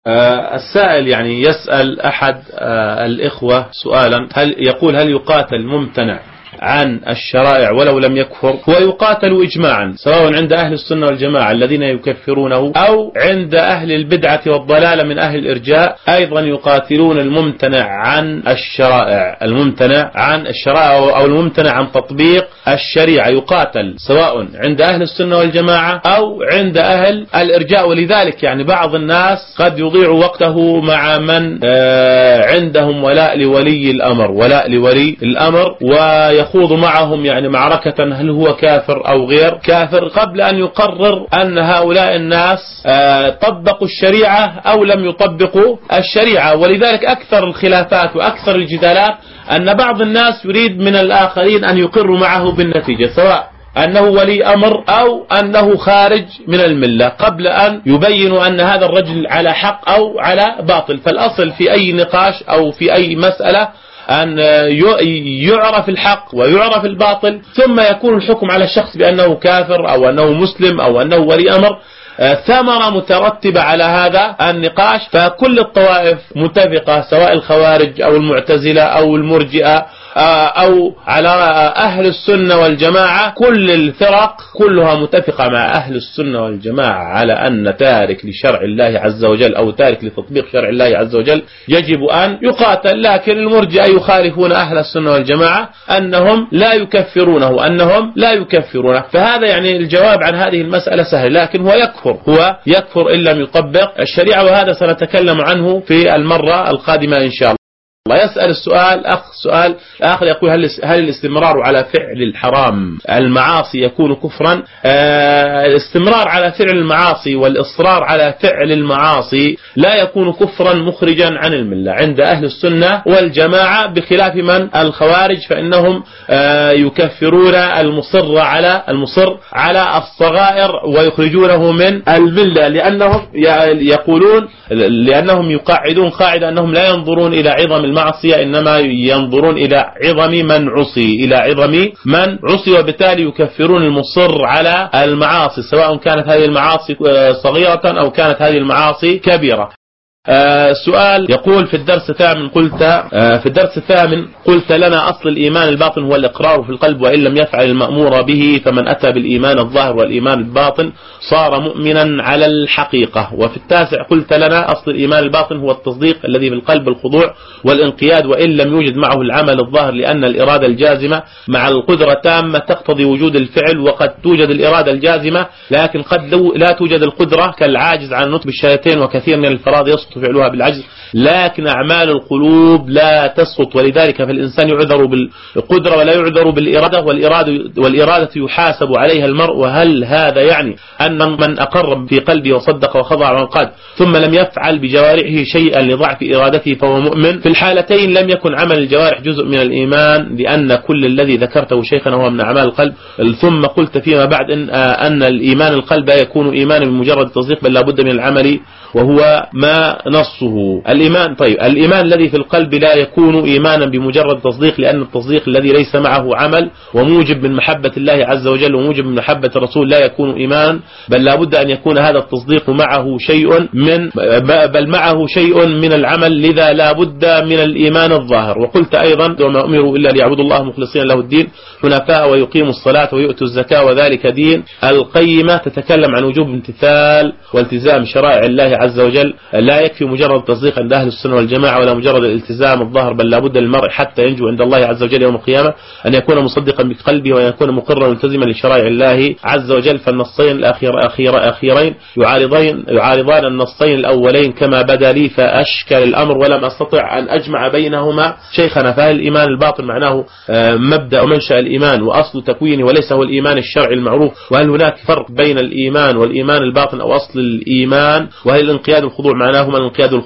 السائل يعني يسأل أحد الإخوة سؤالا، هل يقاتل ممتنع عن الشرائع ولو لم يكفر؟ هو يقاتل إجماعا، سواء عند أهل السنة والجماعة الذين يكفرونه أو عند أهل البدعة والضلالة من أهل الإرجاء، أيضا يقاتلون الممتنع عن الشرائع، الممتنع عن الشرائع أو الممتنع عن تطبيق الشريعة، يقاتل سواء عند أهل السنة والجماعة أو عند أهل الإرجاء. ولذلك يعني بعض الناس قد يضيع وقته مع من عندهم ولاء لولي الأمر، ولاء لولي الأمر، ويخوض معهم يعني معركة هل هو كافر أو غير كافر، قبل أن يقرر أن هؤلاء الناس طبقوا الشريعة أو لم يطبقوا الشريعة. ولذلك أكثر الخلافات وأكثر الجدالات أن بعض الناس يريد من الآخرين أن يقروا معه بالنتيجة، سواء أنه ولي أمر أو أنه خارج من الملة، قبل أن يبينوا أن هذا الرجل على حق أو على باطل. فالأصل في أي نقاش أو في أي مسألة أن يعرف الحق ويعرف الباطل، ثم يكون الحكم على الشخص بأنه كافر أو أنه مسلم أو أنه ولي أمر ثمرة مترتبة على هذا النقاش. فكل الطوائف متفقة، سواء الخوارج أو المعتزلة أو المرجئة أو على أهل السنة والجماعة، كل الفرق كلها متفقة مع أهل السنة والجماعة على أن تارك لشرع الله عز وجل أو تارك لتطبيق شرع الله عز وجل يجب أن يقاتل. لكن المرجئة يخالفون أهل السنة والجماعة أنهم لا يكفرونه، فهذا يعني الجواب عن هذه المسألة سهل، لكن هو يكفر إن لم يطبق الشريعة، وهذا سنتكلم عنه في المرة القادمة إن شاء الله. يسأل سؤال آخر يقول هل الاستمرار على فعل الحرام المعاصي يكون كفرا؟ الاستمرار على فعل المعاصي والإصرار على فعل المعاصي لا يكون كفرا مخرجا عن الملة عند أهل السنة والجماعة، بخلاف من الخوارج فإنهم يكفرون المصر على الصغائر ويخرجونه من الملة، لأنهم يقاعدون قاعدة أنهم لا ينظرون إلى عظم المعصية، إنما ينظرون إلى عظم من عصي، وبالتالي يكفرون المصر على المعاصي، سواء كانت هذه المعاصي صغيرة أو كانت هذه المعاصي كبيرة. سؤال يقول في الدرس الثامن قلت لنا أصل الإيمان الباطن هو الإقرار في القلب، وإن لم يفعل المأمور به فمن أتى بالإيمان الظاهر والإيمان الباطن صار مؤمنا على الحقيقة. وفي التاسع قلت لنا أصل الإيمان الباطن هو التصديق الذي بالقلب الخضوع والانقياد، وإن لم يوجد معه العمل الظاهر، لأن الإرادة الجازمة مع القدرة التامة تقتضي وجود الفعل، وقد توجد الإرادة الجازمة لكن قد لا توجد القدرة، كالعاجز عن نطق بالشهادتين، وكثير من الفرائض يسقط فعلها بالعجز، لكن أعمال القلوب لا تسقط، ولذلك فالإنسان يعذر بالقدرة ولا يعذر بالإرادة، والإرادة يحاسب عليها المرء. وهل هذا يعني أن من أقر في قلبه وصدق وخضع وانقاد ثم لم يفعل بجوارحه شيئا لضعف إرادته فهو مؤمن؟ في الحالتين لم يكن عمل الجوارح جزء من الإيمان، لأن كل الذي ذكرته شيخنا هو من أعمال القلب. ثم قلت فيما بعد أن الإيمان القلب يكون إيمانا بمجرد التصديق، بل لا بد من العمل، وهو ما نصه الإيمان. طيب الإيمان الذي في القلب لا يكون إيمانا بمجرد تصديق، لأن التصديق الذي ليس معه عمل وموجب من محبة الله عز وجل وموجب من محبة الرسول لا يكون إيمان، بل لا بد أن يكون هذا التصديق معه شيء من العمل، لذا لا بد من الإيمان الظاهر. وقلت أيضا وما أمروا إلا ليعبدوا الله مخلصين له الدين حنفاء ويقيموا الصلاة ويؤتوا الزكاة وذلك دين القيمة، تتكلم عن وجوب امتثال والتزام شرائع الله عز وجل. لا يكفي مجرد التصديق عند أهل السنة والجماعة ولا مجرد الالتزام الظاهر، بل لا بد للمرء حتى ينجو عند الله عز وجل يوم القيامة أن يكون مصدقا بقلبه وأن يكون مقرا ملتزما لشرائع الله عز وجل. فالنصين الأخيرين يعارضان النصين الأولين كما بدا لي، فأشكل الأمر ولم أستطع أن أجمع بينهما شيخنا. فهل الإيمان الباطن معناه مبدأ ومنشأ الإيمان وأصل تكوينه وليس هو الإيمان الشرعي المعروف؟ وهل هناك فرق بين الإيمان والإيمان الباطن أو أصل الإيمان؟ وهل الانقياد والخضوع معناهما الانقياد والخضوع للأوامر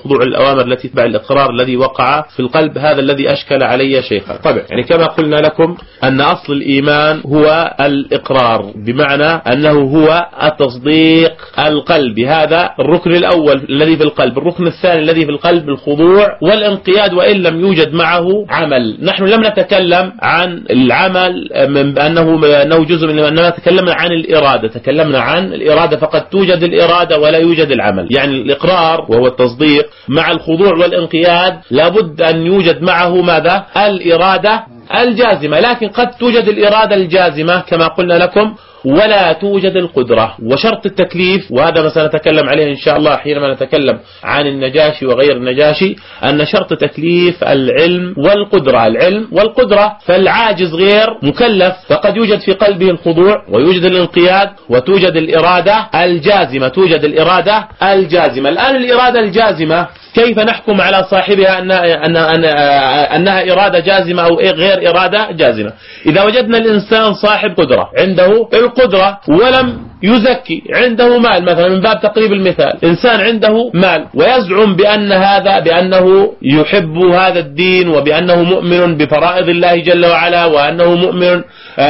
الأوامر التي تتبع الإقرار الذي وقع في القلب. هذا الذي أشكل علي شيخا. طبعا يعني كما قلنا لكم أن أصل الإيمان هو الإقرار، بمعنى أنه هو التصديق القلبي، هذا الركن الأول الذي في القلب. الركن الثاني الذي في القلب الخضوع والانقياد، وإن لم يوجد معه عمل. نحن لم نتكلم عن العمل من أنه جزء من، أننا تكلمنا عن الإرادة، تكلمنا عن الإرادة فقد توجد الإرادة ولا يوجد العمل. يعني الإقرار وهو التصديق مع الخضوع والانقياد لابد أن يوجد معه ماذا؟ الإرادة الجازمة. لكن قد توجد الإرادة الجازمة كما قلنا لكم ولا توجد القدرة. وشرط التكليف، وهذا ما سنتكلم عليه إن شاء الله حينما نتكلم عن النجاشي وغير النجاشي، أن شرط تكليف العلم والقدرة. العلم والقدرة، فالعاجز غير مكلف، فقد يوجد في قلبه الخضوع ويوجد الانقياد وتوجد الإرادة الجازمة، توجد الإرادة الجازمة. الآن الإرادة الجازمة كيف نحكم على صاحبها أنها إرادة جازمة أو غير إرادة جازمة؟ إذا وجدنا الإنسان صاحب قدرة، عنده القدرة ولم يزكي، عنده مال مثلا، من باب تقريب المثال، إنسان عنده مال ويزعم بأنه يحب هذا الدين وبأنه مؤمن بفرائض الله جل وعلا وأنه مؤمن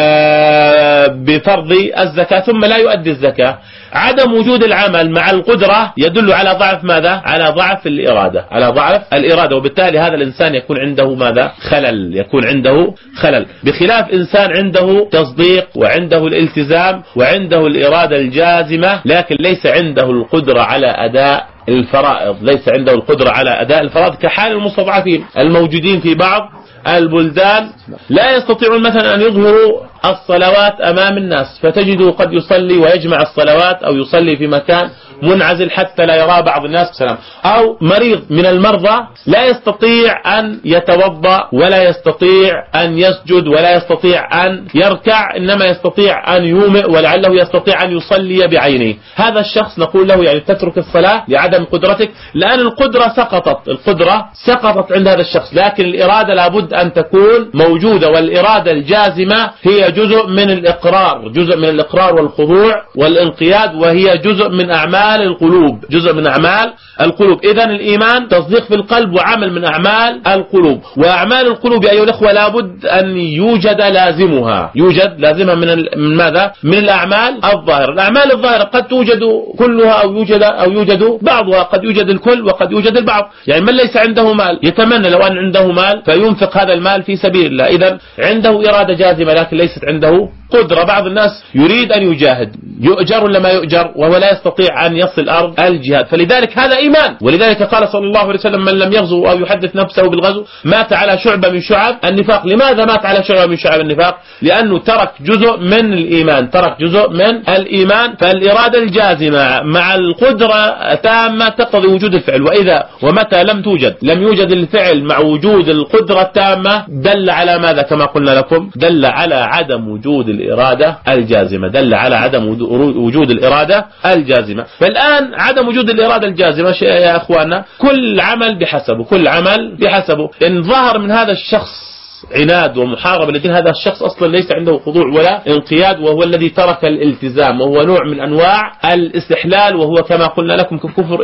بفرض الزكاة ثم لا يؤدي الزكاة. عدم وجود العمل مع القدرة يدل على ضعف ماذا؟ على ضعف الإرادة، على ضعف الإرادة. وبالتالي هذا الإنسان يكون عنده ماذا؟ خلل، يكون عنده خلل. بخلاف إنسان عنده تصديق وعنده الالتزام وعنده الإرادة الجازمة لكن ليس عنده القدرة على أداء الفرائض، ليس عنده القدرة على أداء الفرائض، كحال المستضعفين الموجودين في بعض البلدان لا يستطيعون مثلا أن يظهروا الصلوات أمام الناس، فتجده قد يصلي ويجمع الصلوات أو يصلي في مكان منعزل حتى لا يرى بعض الناس بسلام. أو مريض من المرضى لا يستطيع أن يتوضأ ولا يستطيع أن يسجد ولا يستطيع أن يركع، إنما يستطيع أن يومئ ولعله يستطيع أن يصلي بعينه. هذا الشخص نقول له يعني تترك الصلاة لعدم قدرتك، لأن القدرة سقطت، القدرة سقطت عند هذا الشخص، لكن الإرادة لابد أن تكون موجودة. والإرادة الجازمة هي جزء من الإقرار، جزء من الإقرار والخضوع والانقياد، وهي جزء من أعمال القلوب، جزء من أعمال القلوب. إذن الإيمان تصديق في القلب وعمل من أعمال القلوب. وأعمال القلوب أيها الأخوة لابد أن يوجد لازمها، يوجد لازمها من ماذا؟ من الأعمال الظاهرة. الأعمال الظاهرة قد توجد كلها أو يوجد بعضها، قد يوجد الكل وقد يوجد البعض. يعني من ليس عنده مال يتمنى لو أن عنده مال فينفق هذا المال في سبيل الله، إذن عنده إرادة جازمة لكن ليست عنده قدرة. بعض الناس يريد أن يجاهد، يؤجر ولا ما يؤجر وهو لا يستطيع أن يصل أرض الجهاد، فلذلك هذا إيمان. ولذلك قال صلى الله عليه وسلم من لم يغزو أو يحدث نفسه بالغزو مات على شعبة من شعب النفاق. لماذا مات على شعبة من شعب النفاق؟ لأنه ترك جزء من الإيمان، ترك جزء من الإيمان. فالإرادة الجازمة مع القدرة تامة تقتضي وجود الفعل، ومتى لم يوجد الفعل مع وجود القدرة التامة دل على ماذا؟ كما قلنا لكم دل على عدم وجود الإرادة الجازمة، دل على عدم وجود الإرادة الجازمة. فالآن عدم وجود الإرادة الجازمة يا أخواننا كل عمل بحسبه، كل عمل بحسبه. إن ظهر من هذا الشخص عناد ومحاربة للدين، هذا الشخص أصلا ليس عنده خضوع ولا انقياد، وهو الذي ترك الالتزام، وهو نوع من أنواع الاستحلال، وهو كما قلنا لكم ككفر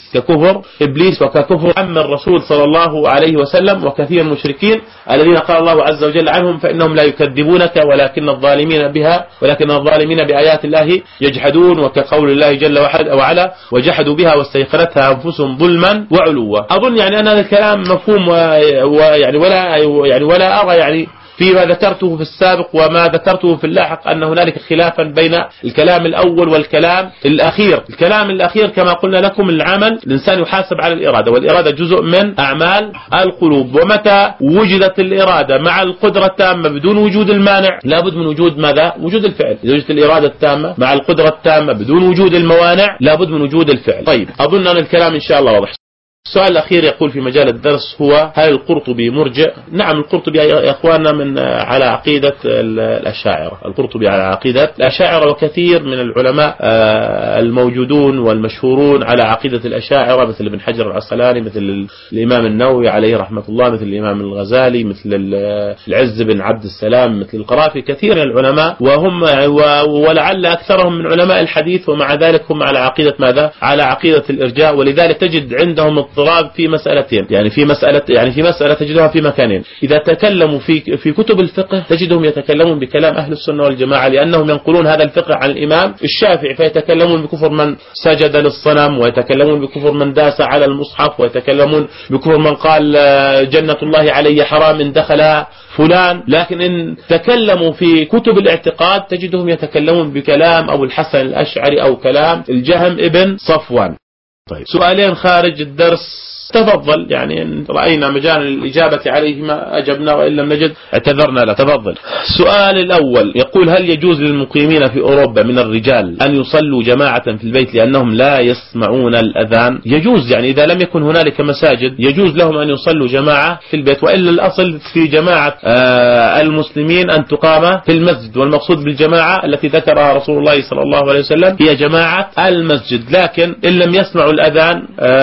إبليس وككفر عم الرسول صلى الله عليه وسلم وكثير من المشركين الذين قال الله عز وجل عنهم فإنهم لا يكذبونك ولكن الظالمين بآيات الله يجحدون، وكقول الله جل وعلا وجحدوا بها واستيقنتها أنفسهم ظلما وعلوا. أظن يعني أن هذا الكلام مفهوم ولا أرى يعني فيما ذكرته في السابق وما ذكرته في اللاحق أن هنالك خلافا بين الكلام الأول والكلام الأخير. الكلام الأخير كما قلنا لكم العمل، الإنسان يحاسب على الإرادة، والإرادة جزء من أعمال القلوب. ومتى وجدت الإرادة مع القدرة التامة بدون وجود المانع لابد من وجود ماذا؟ وجود الفعل. إذا وجدت الإرادة التامة مع القدرة التامة بدون وجود الموانع لابد من وجود الفعل. طيب أظن أن الكلام إن شاء الله واضح. السؤال الأخير يقول في مجال الدرس هو هل القرطبي مرجئ؟ نعم، القرطبي يا إخواننا على عقيدة الأشاعرة، القرطبي على عقيدة الأشاعرة، وكثير من العلماء الموجودون والمشهورون على عقيدة الأشاعرة مثل ابن حجر العسقلاني، مثل الإمام النووي عليه رحمة الله، مثل الإمام الغزالي، مثل العز بن عبد السلام، مثل القرافي، كثير من العلماء، وهم ولعل أكثرهم من علماء الحديث، ومع ذلك هم على عقيدة ماذا؟ على عقيدة الإرجاء. ولذلك تجد عندهم اضطراب في مسألتين، يعني في مسألة تجدها في مكانين. إذا تكلموا في كتب الفقه تجدهم يتكلمون بكلام أهل السنة والجماعة، لأنهم ينقلون هذا الفقه عن الإمام الشافعي، فيتكلمون بكفر من سجد للصنم، ويتكلمون بكفر من داس على المصحف، ويتكلمون بكفر من قال جنة الله علي حرام إن دخلها فلان. لكن إن تكلموا في كتب الاعتقاد تجدهم يتكلمون بكلام أبو الحسن الأشعري أو كلام الجهم ابن صفوان. طيب، سؤالين خارج الدرس، تفضل، يعني إن رأينا مجال الإجابة عليهما أجبنا، وإن لم نجد اعتذرنا له. تفضل. السؤال الأول يقول: هل يجوز للمقيمين في أوروبا من الرجال أن يصلوا جماعة في البيت لأنهم لا يسمعون الأذان؟ يجوز، يعني إذا لم يكن هنالك مساجد يجوز لهم أن يصلوا جماعة في البيت، وإلا الأصل في جماعة المسلمين أن تقام في المسجد، والمقصود بالجماعة التي ذكرها رسول الله صلى الله عليه وسلم هي جماعة المسجد. لكن إن لم يسمعوا الأذان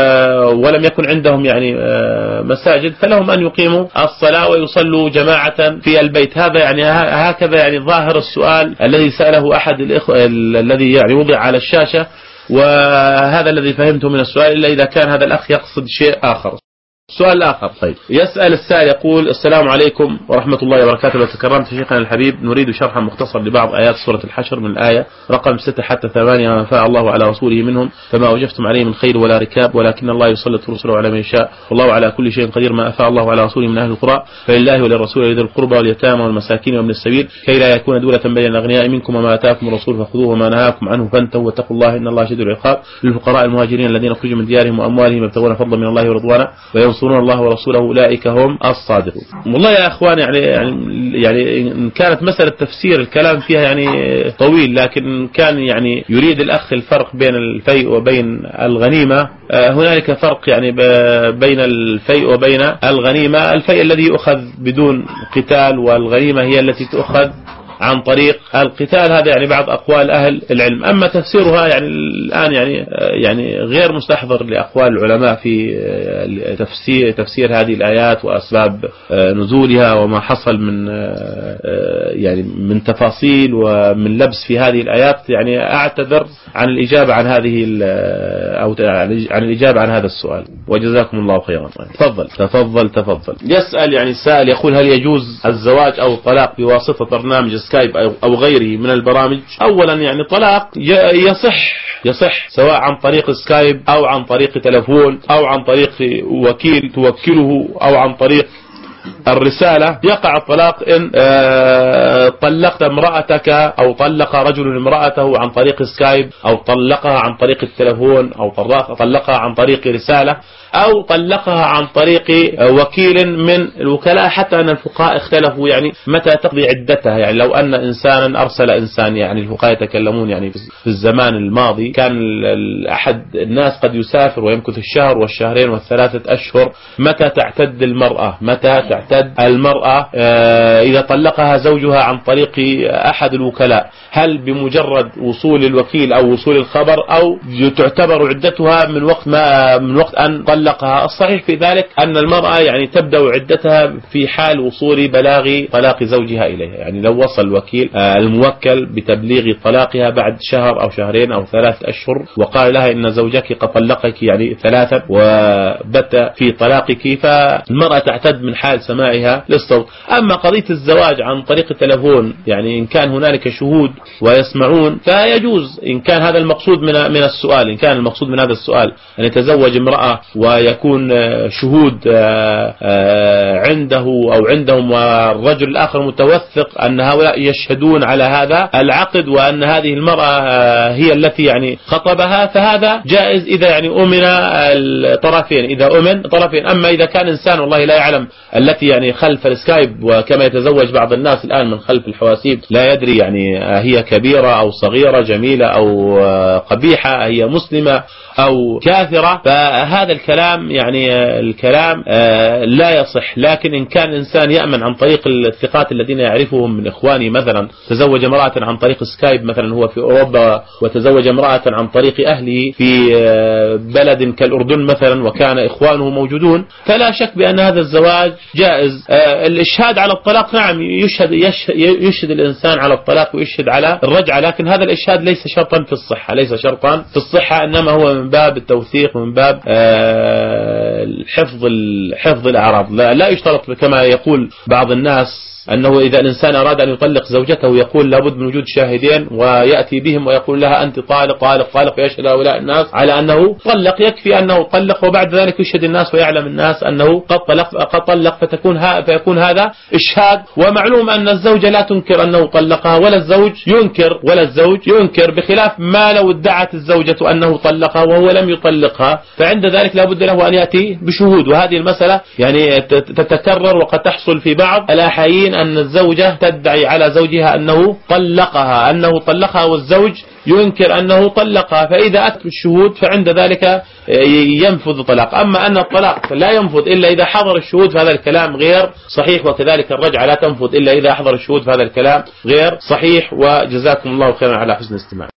ولم يكن عندهم يعني مساجد فلهم أن يقيموا الصلاة ويصلوا جماعة في البيت. هذا يعني هكذا يعني ظاهر السؤال الذي سأله أحد الإخوة الذي يعني وضع على الشاشة، وهذا الذي فهمته من السؤال، إلا إذا كان هذا الأخ يقصد شيء آخر. السؤال الآخر. طيب، يسأل السائل يقول: السلام عليكم ورحمة الله وبركاته، لو تكرمت شيخنا الحبيب نريد شرحا مختصر لبعض آيات سورة الحشر من الآية رقم 6 حتى 8: ما أفاء الله على رسوله منهم فما وجفتم عليه من خير ولا ركاب ولكن الله يسلط رسله على من يشاء والله على كل شيء قدير. ما أفاء الله على رسوله من أهل القرى فلله وللرسول ولذي القربى واليتامى والمساكين وابن السبيل كي لا يكون دولة بين الأغنياء منكم وما آتاكم الرسول فخذوه وما نهاكم عنه فانتهوا واتقوا الله إن الله شديد العقاب. للفقراء المهاجرين الذين خرجوا من ديارهم وأموالهم يبتغون فضلا من الله ورضوانا وينصرون الله ورسوله أولئك هم الصادقون. والله يا أخوان يعني إن كانت مسألة تفسير الكلام فيها يعني طويل، لكن كان يعني يريد الأخ الفرق بين الفيء وبين الغنيمة. هنالك فرق يعني بين الفيء وبين الغنيمة. الفيء الذي يؤخذ بدون قتال، والغنيمة هي التي تؤخذ عن طريق القتال. هذا يعني بعض أقوال أهل العلم. أما تفسيرها يعني الآن يعني غير مستحضر لأقوال العلماء في تفسير هذه الآيات وأسباب نزولها وما حصل من تفاصيل ومن لبس في هذه الآيات. يعني أعتذر عن الإجابة عن هذه أو عن الإجابة عن هذا السؤال، وجزاكم الله خيرا. تفضل. يسأل يعني السائل يقول: هل يجوز الزواج أو الطلاق بواسطة برنامج سكايب أو غيره من البرامج؟ أولا يعني طلاق يصح سواء عن طريق سكايب أو عن طريق تلفون أو عن طريق وكيل توكله أو عن طريق الرسالة. يقع الطلاق إن طلقت امرأتك أو طلق رجل امرأته عن طريق سكايب أو طلقها عن طريق التلفون أو طلقها عن طريق رسالة أو طلقها عن طريق وكيل من الوكلاء. حتى أن الفقهاء اختلفوا يعني متى تقضي عدتها. يعني لو أن إنسانا أرسل إنسان، يعني الفقهاء يتكلمون يعني في الزمان الماضي كان أحد الناس قد يسافر ويمكث الشهر والشهرين والثلاثة أشهر. متى تعتد المرأة إذا طلقها زوجها عن طريق أحد الوكلاء؟ هل بمجرد وصول الوكيل أو وصول الخبر، أو تعتبر عدتها من وقت أن طلقها؟ الصحيح في ذلك أن المرأة يعني تبدأ عدتها في حال وصول بلاغ طلاق زوجها إليها. يعني لو وصل الوكيل الموكل بتبليغ طلاقها بعد شهر أو شهرين أو 3 أشهر وقال لها إن زوجك قد طلقك يعني 3 وبت في طلاقك، فالمرأة تعتد من حال سماعها للصوت. أما قضية الزواج عن طريق التلفون، يعني إن كان هنالك شهود ويسمعون فيجوز، إن كان هذا المقصود من السؤال. إن كان المقصود من هذا السؤال أن يتزوج امرأة ويكون شهود عنده أو عندهم والرجل الآخر متوثق أن هؤلاء يشهدون على هذا العقد وأن هذه المرأة هي التي يعني خطبها، فهذا جائز إذا يعني أمن الطرفين. أما إذا كان إنسان والله لا يعلم التي يعني خلف السكايب، وكما يتزوج بعض الناس الآن من خلف الحواسيب، لا يدري يعني هي كبيرة أو صغيرة، جميلة أو قبيحة، هي مسلمة أو كافرة، فهذا الكلام يعني الكلام لا يصح. لكن إن كان إنسان يأمن عن طريق الثقات الذين يعرفهم من إخواني، مثلا تزوج امرأة عن طريق سكايب مثلا هو في أوروبا، وتزوج امرأة عن طريق أهله في بلد كالأردن مثلا وكان إخوانه موجودون، فلا شك بأن هذا الزواج جائز. الإشهاد على الطلاق نعم يشهد الإنسان على الطلاق ويشهد على الرجعة، لكن هذا الإشهاد ليس شرطا في الصحة، إنما هو من باب التوثيق ومن باب حفظ الأعراض. لا يشترط كما يقول بعض الناس أنه إذا الإنسان أراد أن يطلق زوجته يقول لابد من وجود شاهدين ويأتي بهم ويقول لها أنت طالق طالق طالق، ويشهد هؤلاء الناس على أنه طلق، يكفي أنه طلق وبعد ذلك يشهد الناس ويعلم الناس أنه قد طلق، فيكون هذا إشهاد. ومعلوم أن الزوجة لا تنكر أنه طلقها ولا الزوج ينكر، بخلاف ما لو ادعت الزوجة أنه طلقها وهو لم يطلقها، فعند ذلك لابد له أن يأتي بشهود. وهذه المسألة يعني تتكرر وقد تحصل في بعض الأحايين أن الزوجة تدعي على زوجها أنه طلقها والزوج ينكر أنه طلقها، فإذا أتى الشهود فعند ذلك ينفذ طلاق. أما أن الطلاق لا ينفذ إلا إذا حضر الشهود فهذا الكلام غير صحيح، وكذلك الرجعة لا تنفذ إلا إذا حضر الشهود فهذا الكلام غير صحيح. وجزاكم الله خيرا على حسن الاستماع.